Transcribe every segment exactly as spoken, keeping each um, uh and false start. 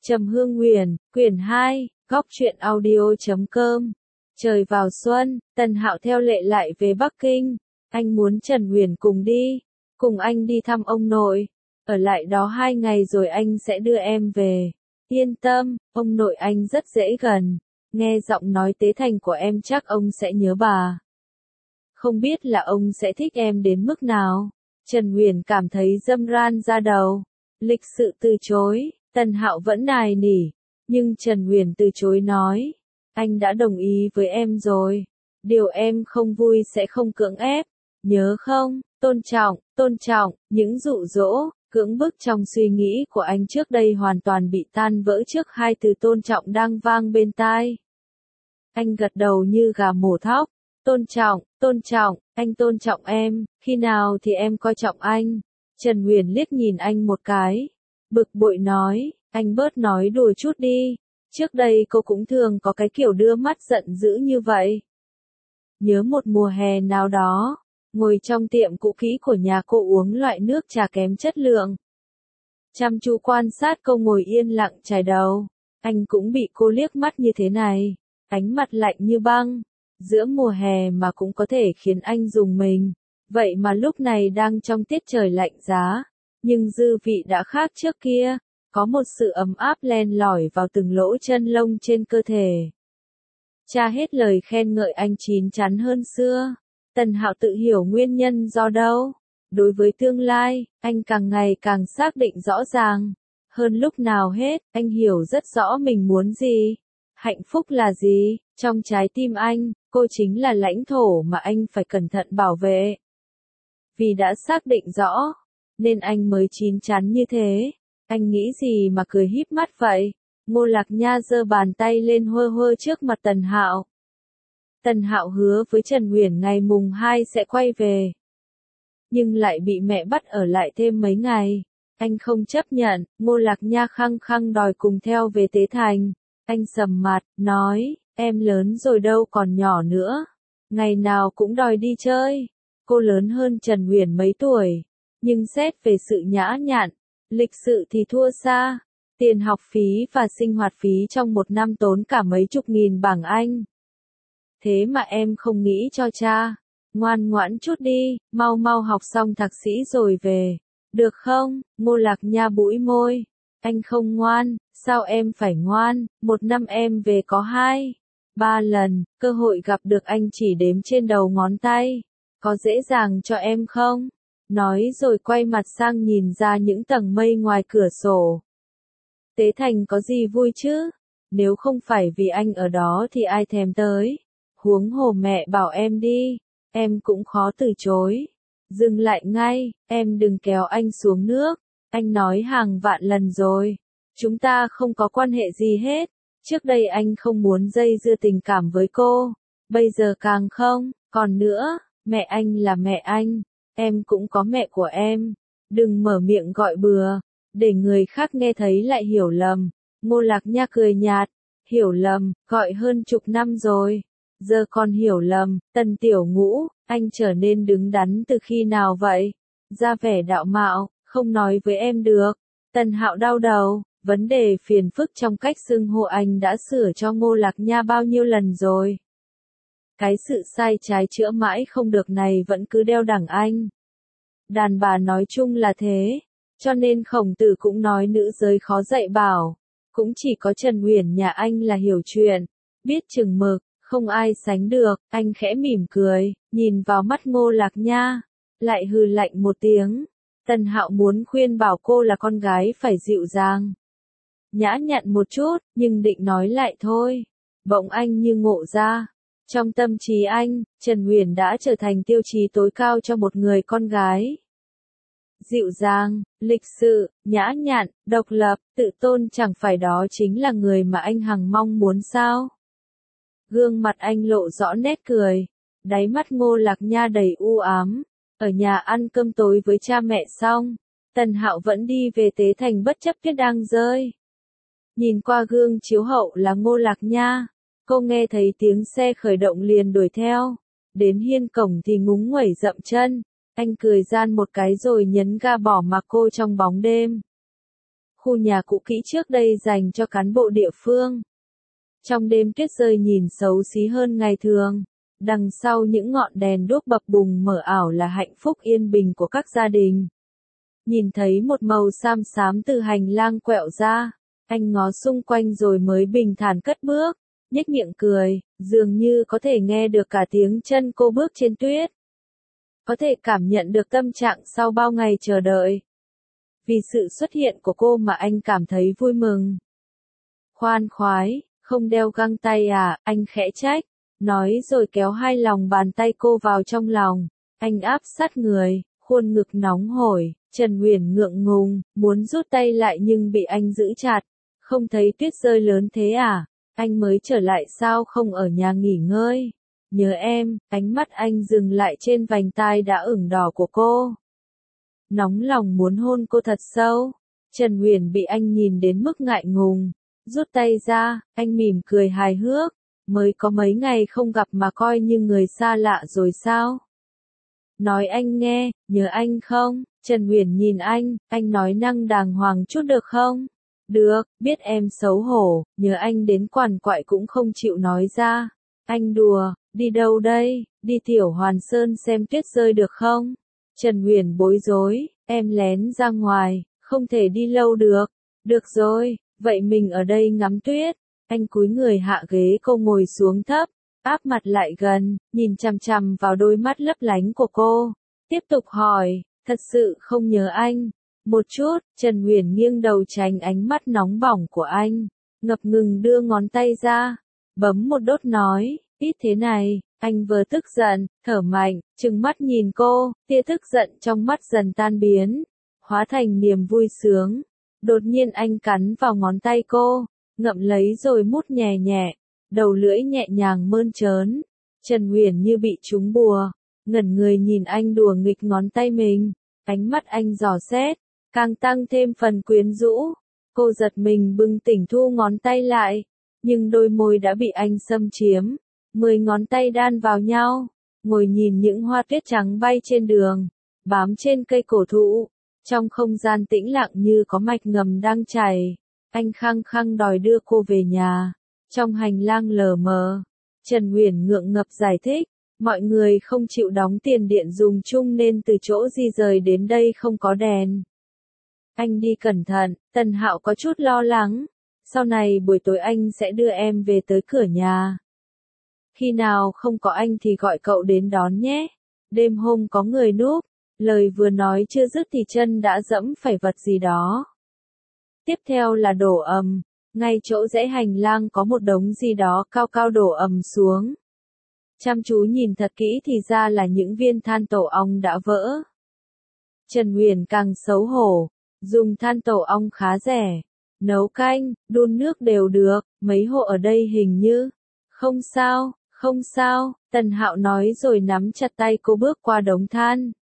Trầm Hương Huyền, quyển hai, góc truyện audio chấm com. Trời vào xuân, Tần Hạo theo lệ lại về Bắc Kinh. Anh muốn Trần Huyền cùng đi, cùng anh đi thăm ông nội. Ở lại đó hai ngày rồi anh sẽ đưa em về. Yên tâm, ông nội anh rất dễ gần. Nghe giọng nói tế thành của em chắc ông sẽ nhớ bà. Không biết là ông sẽ thích em đến mức nào. Trần Huyền cảm thấy dâm ran ra đầu. Lịch sự từ chối, Tần Hạo vẫn nài nỉ. Nhưng Trần Huyền từ chối nói. Anh đã đồng ý với em rồi. Điều em không vui sẽ không cưỡng ép. Nhớ không, tôn trọng, tôn trọng, những dụ dỗ, cưỡng bức trong suy nghĩ của anh trước đây hoàn toàn bị tan vỡ trước hai từ tôn trọng đang vang bên tai. Anh gật đầu như gà mổ thóc. Tôn trọng, tôn trọng, anh tôn trọng em, khi nào thì em coi trọng anh. Trần Huyền liếc nhìn anh một cái. Bực bội nói, anh bớt nói đùa chút đi. Trước đây cô cũng thường có cái kiểu đưa mắt giận dữ như vậy. Nhớ một mùa hè nào đó, ngồi trong tiệm cũ kỹ của nhà cô uống loại nước trà kém chất lượng. Chăm chú quan sát cô ngồi yên lặng chải đầu. Anh cũng bị cô liếc mắt như thế này, ánh mặt lạnh như băng. Giữa mùa hè mà cũng có thể khiến anh rùng mình. Vậy mà lúc này đang trong tiết trời lạnh giá. Nhưng dư vị đã khác trước kia. Có một sự ấm áp len lỏi vào từng lỗ chân lông trên cơ thể. Cha hết lời khen ngợi anh chín chắn hơn xưa. Tần Hạo tự hiểu nguyên nhân do đâu. Đối với tương lai, anh càng ngày càng xác định rõ ràng. Hơn lúc nào hết, anh hiểu rất rõ mình muốn gì. Hạnh phúc là gì? Trong trái tim anh, cô chính là lãnh thổ mà anh phải cẩn thận bảo vệ. Vì đã xác định rõ, nên anh mới chín chắn như thế. Anh nghĩ gì mà cười híp mắt vậy? Ngô Lạc Nha giơ bàn tay lên hơ hơ trước mặt Tần Hạo. Tần Hạo hứa với Trần Huyền ngày mùng hai sẽ quay về. Nhưng lại bị mẹ bắt ở lại thêm mấy ngày. Anh không chấp nhận, Ngô Lạc Nha khăng khăng đòi cùng theo về Tế Thành. Anh sầm mặt, nói, em lớn rồi đâu còn nhỏ nữa. Ngày nào cũng đòi đi chơi. Cô lớn hơn Trần Huyền mấy tuổi. Nhưng xét về sự nhã nhặn, lịch sự thì thua xa. Tiền học phí và sinh hoạt phí trong một năm tốn cả mấy chục nghìn bảng Anh. Thế mà em không nghĩ cho cha. Ngoan ngoãn chút đi, mau mau học xong thạc sĩ rồi về. Được không? Ngô Lạc Nha bũi môi. Anh không ngoan, sao em phải ngoan? Một năm em về có hai, ba lần, cơ hội gặp được anh chỉ đếm trên đầu ngón tay. Có dễ dàng cho em không? Nói rồi quay mặt sang nhìn ra những tầng mây ngoài cửa sổ. Tế Thành có gì vui chứ? Nếu không phải vì anh ở đó thì ai thèm tới. Huống hồ mẹ bảo em đi, em cũng khó từ chối. Dừng lại ngay, em đừng kéo anh xuống nước. Anh nói hàng vạn lần rồi. Chúng ta không có quan hệ gì hết. Trước đây anh không muốn dây dưa tình cảm với cô. Bây giờ càng không. Còn nữa, mẹ anh là mẹ anh. Em cũng có mẹ của em. Đừng mở miệng gọi bừa. Để người khác nghe thấy lại hiểu lầm. Ngô Lạc Nha cười nhạt. Hiểu lầm, gọi hơn chục năm rồi. Giờ còn hiểu lầm. Tần Tiểu Ngũ, anh trở nên đứng đắn từ khi nào vậy? Ra vẻ đạo mạo, không nói với em được. Tần Hạo đau đầu. Vấn đề phiền phức trong cách xưng hô anh đã sửa cho Ngô Lạc Nha bao nhiêu lần rồi. Cái sự sai trái chữa mãi không được này vẫn cứ đeo đẳng anh. Đàn bà nói chung là thế. Cho nên Khổng Tử cũng nói nữ giới khó dạy bảo. Cũng chỉ có Trần Huyền nhà anh là hiểu chuyện. Biết chừng mực, không ai sánh được. Anh khẽ mỉm cười, nhìn vào mắt Ngô Lạc Nha. Lại hừ lạnh một tiếng. Tần Hạo muốn khuyên bảo cô là con gái phải dịu dàng, nhã nhặn một chút, nhưng định nói lại thôi. Bỗng anh như ngộ ra. Trong tâm trí anh, Trần Huyền đã trở thành tiêu chí tối cao cho một người con gái. Dịu dàng, lịch sự, nhã nhặn, độc lập, tự tôn, chẳng phải đó chính là người mà anh hằng mong muốn sao? Gương mặt anh lộ rõ nét cười. Đáy mắt Ngô Lạc Nha đầy u ám. Ở nhà ăn cơm tối với cha mẹ xong, Tần Hạo vẫn đi về Tế Thành bất chấp tuyết đang rơi. Nhìn qua gương chiếu hậu là Ngô Lạc Nha. Cô nghe thấy tiếng xe khởi động liền đuổi theo. Đến hiên cổng thì ngúng nguẩy dậm chân. Anh cười gian một cái rồi nhấn ga bỏ mặc cô trong bóng đêm. khu nhà cũ kỹ trước đây dành cho cán bộ địa phương. Trong đêm tuyết rơi nhìn xấu xí hơn ngày thường, đằng sau những ngọn đèn đuốc bập bùng mở ảo là hạnh phúc yên bình của các gia đình. Nhìn thấy một màu xám xám từ hành lang quẹo ra, anh ngó xung quanh rồi mới bình thản cất bước, nhếch miệng cười, dường như có thể nghe được cả tiếng chân cô bước trên tuyết. Có thể cảm nhận được tâm trạng sau bao ngày chờ đợi. Vì sự xuất hiện của cô mà anh cảm thấy vui mừng. Khoan khoái, không đeo găng tay à, anh khẽ trách, nói rồi kéo hai lòng bàn tay cô vào trong lòng. Anh áp sát người, khuôn ngực nóng hổi, Trần Huyền ngượng ngùng, muốn rút tay lại nhưng bị anh giữ chặt. Không thấy tuyết rơi lớn thế à, anh mới trở lại sao không ở nhà nghỉ ngơi? Nhớ em, ánh mắt anh dừng lại trên vành tai đã ửng đỏ của cô. Nóng lòng muốn hôn cô thật sâu. Trần Huyền bị anh nhìn đến mức ngại ngùng. Rút tay ra, anh mỉm cười hài hước. Mới có mấy ngày không gặp mà coi như người xa lạ rồi sao? Nói anh nghe, nhớ anh không? Trần Huyền nhìn anh, anh nói năng đàng hoàng chút được không? Được, biết em xấu hổ, nhớ anh đến quằn quại cũng không chịu nói ra. Anh đùa, đi đâu đây? Đi Tiểu Hoàn Sơn xem tuyết rơi được không? Trần Huyền bối rối, em lén ra ngoài, không thể đi lâu được. Được rồi, vậy mình ở đây ngắm tuyết. Anh cúi người hạ ghế cô ngồi xuống thấp, áp mặt lại gần, nhìn chằm chằm vào đôi mắt lấp lánh của cô. Tiếp tục hỏi, thật sự không nhớ anh? Một chút, Trần Huyền nghiêng đầu tránh ánh mắt nóng bỏng của anh, ngập ngừng đưa ngón tay ra, bấm một đốt nói, ít thế này, anh vừa tức giận, thở mạnh, trừng mắt nhìn cô, tia tức giận trong mắt dần tan biến, hóa thành niềm vui sướng. Đột nhiên anh cắn vào ngón tay cô, ngậm lấy rồi mút nhẹ nhẹ, đầu lưỡi nhẹ nhàng mơn trớn. Trần Huyền như bị trúng bùa, ngẩn người nhìn anh đùa nghịch ngón tay mình, ánh mắt anh dò xét, càng tăng thêm phần quyến rũ. Cô giật mình bừng tỉnh thu ngón tay lại, nhưng đôi môi đã bị anh xâm chiếm. Mười ngón tay đan vào nhau, ngồi nhìn những hoa tuyết trắng bay trên đường, bám trên cây cổ thụ. Trong không gian tĩnh lặng như có mạch ngầm đang chảy, anh khăng khăng đòi đưa cô về nhà. Trong hành lang lờ mờ, Trần Huyền ngượng ngập giải thích, mọi người không chịu đóng tiền điện dùng chung nên từ chỗ di rời đến đây không có đèn. Anh đi cẩn thận, Tần Hạo có chút lo lắng, sau này buổi tối anh sẽ đưa em về tới cửa nhà. Khi nào không có anh thì gọi cậu đến đón nhé. Đêm hôm có người núp. Lời vừa nói chưa dứt thì chân đã dẫm phải vật gì đó. Tiếp theo là đổ ầm, ngay chỗ rẽ hành lang có một đống gì đó cao cao đổ ầm xuống. Chăm chú nhìn thật kỹ thì ra là những viên than tổ ong đã vỡ. Trần Huyền càng xấu hổ, dùng than tổ ong khá rẻ, nấu canh, đun nước đều được, mấy hộ ở đây hình như. Không sao, không sao, Tần Hạo nói rồi nắm chặt tay cô bước qua đống than.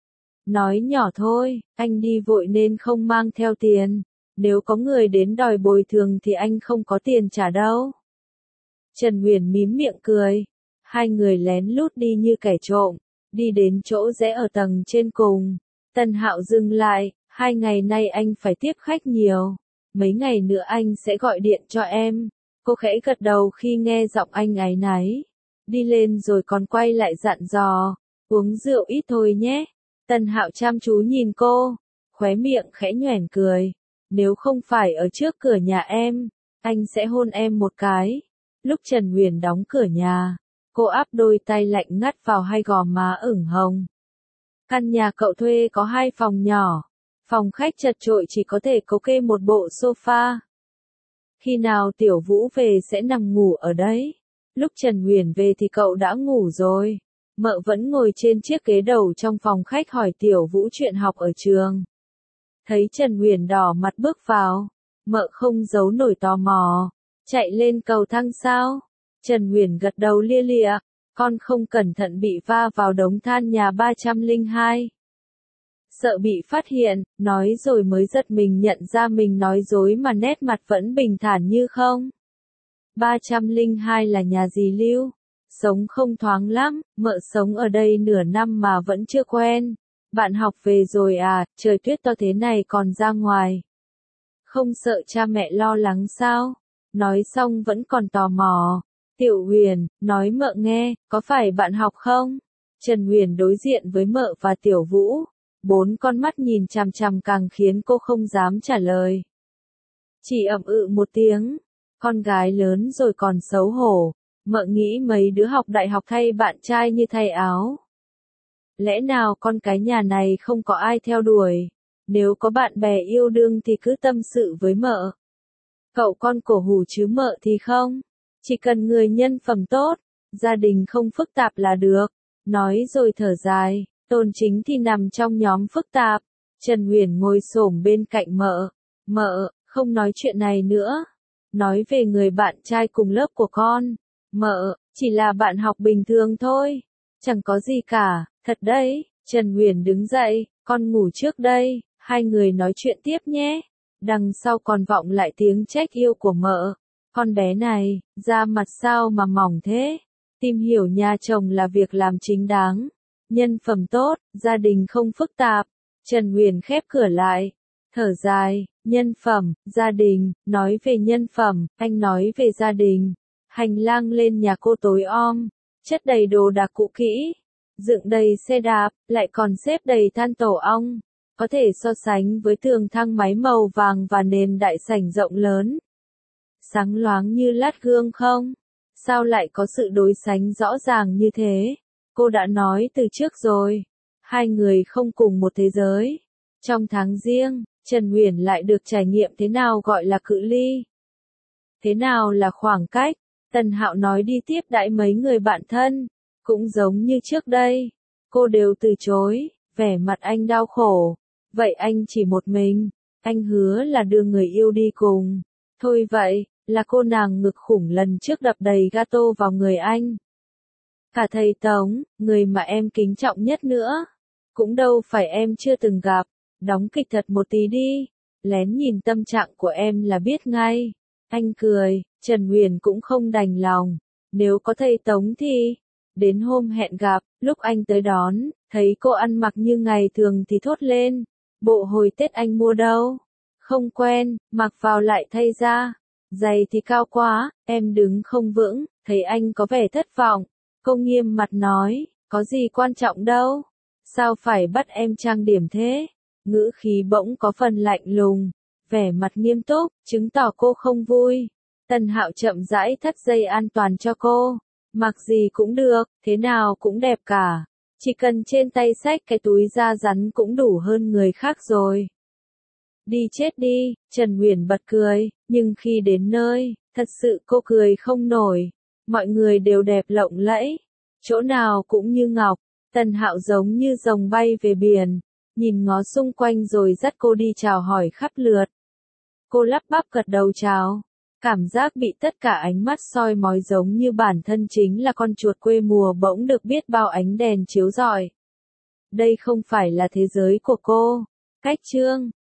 Nói nhỏ thôi, anh đi vội nên không mang theo tiền. Nếu có người đến đòi bồi thường thì anh không có tiền trả đâu. Trần Huyền mím miệng cười. Hai người lén lút đi như kẻ trộm, đi đến chỗ rẽ ở tầng trên cùng. Tần Hạo dừng lại, hai ngày nay anh phải tiếp khách nhiều. Mấy ngày nữa anh sẽ gọi điện cho em. Cô khẽ gật đầu khi nghe giọng anh áy náy. Đi lên rồi còn quay lại dặn dò, uống rượu ít thôi nhé. Tần Hạo chăm chú nhìn cô, khóe miệng khẽ nhoẻn cười. Nếu không phải ở trước cửa nhà em, anh sẽ hôn em một cái. Lúc Trần Huyền đóng cửa nhà, cô áp đôi tay lạnh ngắt vào hai gò má ửng hồng. Căn nhà cậu thuê có hai phòng nhỏ, phòng khách chật chội chỉ có thể có kê một bộ sofa. Khi nào Tiểu Vũ về sẽ nằm ngủ ở đấy. Lúc Trần Huyền về thì cậu đã ngủ rồi. Mợ vẫn ngồi trên chiếc ghế đầu trong phòng khách hỏi Tiểu Vũ chuyện học ở trường. Thấy Trần Huyền đỏ mặt bước vào, mợ không giấu nổi tò mò. Chạy lên cầu thang sao? Trần Huyền gật đầu lia lịa, con không cẩn thận bị va vào đống than nhà ba trăm lẻ hai. Sợ bị phát hiện, nói rồi mới giật mình nhận ra mình nói dối mà nét mặt vẫn bình thản như không. ba trăm lẻ hai là nhà dì Lưu. Sống không thoáng lắm, mợ sống ở đây nửa năm mà vẫn chưa quen. Bạn học về rồi à, trời tuyết to thế này còn ra ngoài. Không sợ cha mẹ lo lắng sao? Nói xong vẫn còn tò mò. Tiểu Huyền, nói mợ nghe, có phải bạn học không? Trần Huyền đối diện với mợ và Tiểu Vũ. Bốn con mắt nhìn chằm chằm càng khiến cô không dám trả lời. Chỉ ậm ừ một tiếng. Con gái lớn rồi còn xấu hổ. Mợ nghĩ mấy đứa học đại học thay bạn trai như thay áo. Lẽ nào con cái nhà này không có ai theo đuổi? Nếu có bạn bè yêu đương thì cứ tâm sự với mợ. Cậu con cổ hủ chứ mợ thì không. Chỉ cần người nhân phẩm tốt, gia đình không phức tạp là được. Nói rồi thở dài, Tôn Chính thì nằm trong nhóm phức tạp. Trần Huyền ngồi xổm bên cạnh mợ. Mợ, không nói chuyện này nữa. Nói về người bạn trai cùng lớp của con. Mợ, chỉ là bạn học bình thường thôi. Chẳng có gì cả, thật đấy. Trần Huyền đứng dậy, con ngủ trước đây, hai người nói chuyện tiếp nhé. Đằng sau còn vọng lại tiếng trách yêu của mợ. Con bé này, da mặt sao mà mỏng thế? Tìm hiểu nhà chồng là việc làm chính đáng. Nhân phẩm tốt, gia đình không phức tạp. Trần Huyền khép cửa lại. Thở dài, nhân phẩm, gia đình, nói về nhân phẩm, anh nói về gia đình. Hành lang lên nhà cô tối om, chất đầy đồ đạc cũ kỹ. Dựng đầy xe đạp, lại còn xếp đầy than tổ ong. Có thể so sánh với tường thang máy màu vàng và nền đại sảnh rộng lớn. Sáng loáng như lát gương không? Sao lại có sự đối sánh rõ ràng như thế? Cô đã nói từ trước rồi. Hai người không cùng một thế giới. Trong tháng riêng, Trần Huyền lại được trải nghiệm thế nào gọi là cự ly. Thế nào là khoảng cách? Tần Hạo nói đi tiếp đãi mấy người bạn thân. Cũng giống như trước đây. Cô đều từ chối, vẻ mặt anh đau khổ. Vậy anh chỉ một mình. Anh hứa là đưa người yêu đi cùng. Thôi vậy, là cô nàng ngực khủng lần trước đập đầy gato vào người anh. Cả thầy Tống, người mà em kính trọng nhất nữa. Cũng đâu phải em chưa từng gặp. Đóng kịch thật một tí đi. Lén nhìn tâm trạng của em là biết ngay. Anh cười, Trần Huyền cũng không đành lòng. Nếu có thầy Tống thì... Đến hôm hẹn gặp, lúc anh tới đón, thấy cô ăn mặc như ngày thường thì thốt lên. Bộ hồi Tết anh mua đâu? Không quen, mặc vào lại thay ra. Giày thì cao quá, em đứng không vững, thấy anh có vẻ thất vọng. Cô nghiêm mặt nói, có gì quan trọng đâu. Sao phải bắt em trang điểm thế? Ngữ khí bỗng có phần lạnh lùng, vẻ mặt nghiêm túc, chứng tỏ cô không vui. Tần Hạo chậm rãi thắt dây an toàn cho cô. Mặc gì cũng được, thế nào cũng đẹp cả. Chỉ cần trên tay xách cái túi da rắn cũng đủ hơn người khác rồi. Đi chết đi, Trần Huyền bật cười, nhưng khi đến nơi, thật sự cô cười không nổi. Mọi người đều đẹp lộng lẫy, chỗ nào cũng như ngọc. Tần Hạo giống như rồng bay về biển, nhìn ngó xung quanh rồi dắt cô đi chào hỏi khắp lượt. Cô lắp bắp gật đầu chào. Cảm giác bị tất cả ánh mắt soi mói giống như bản thân chính là con chuột quê mùa bỗng được biết bao ánh đèn chiếu rọi. Đây không phải là thế giới của cô. Cách chương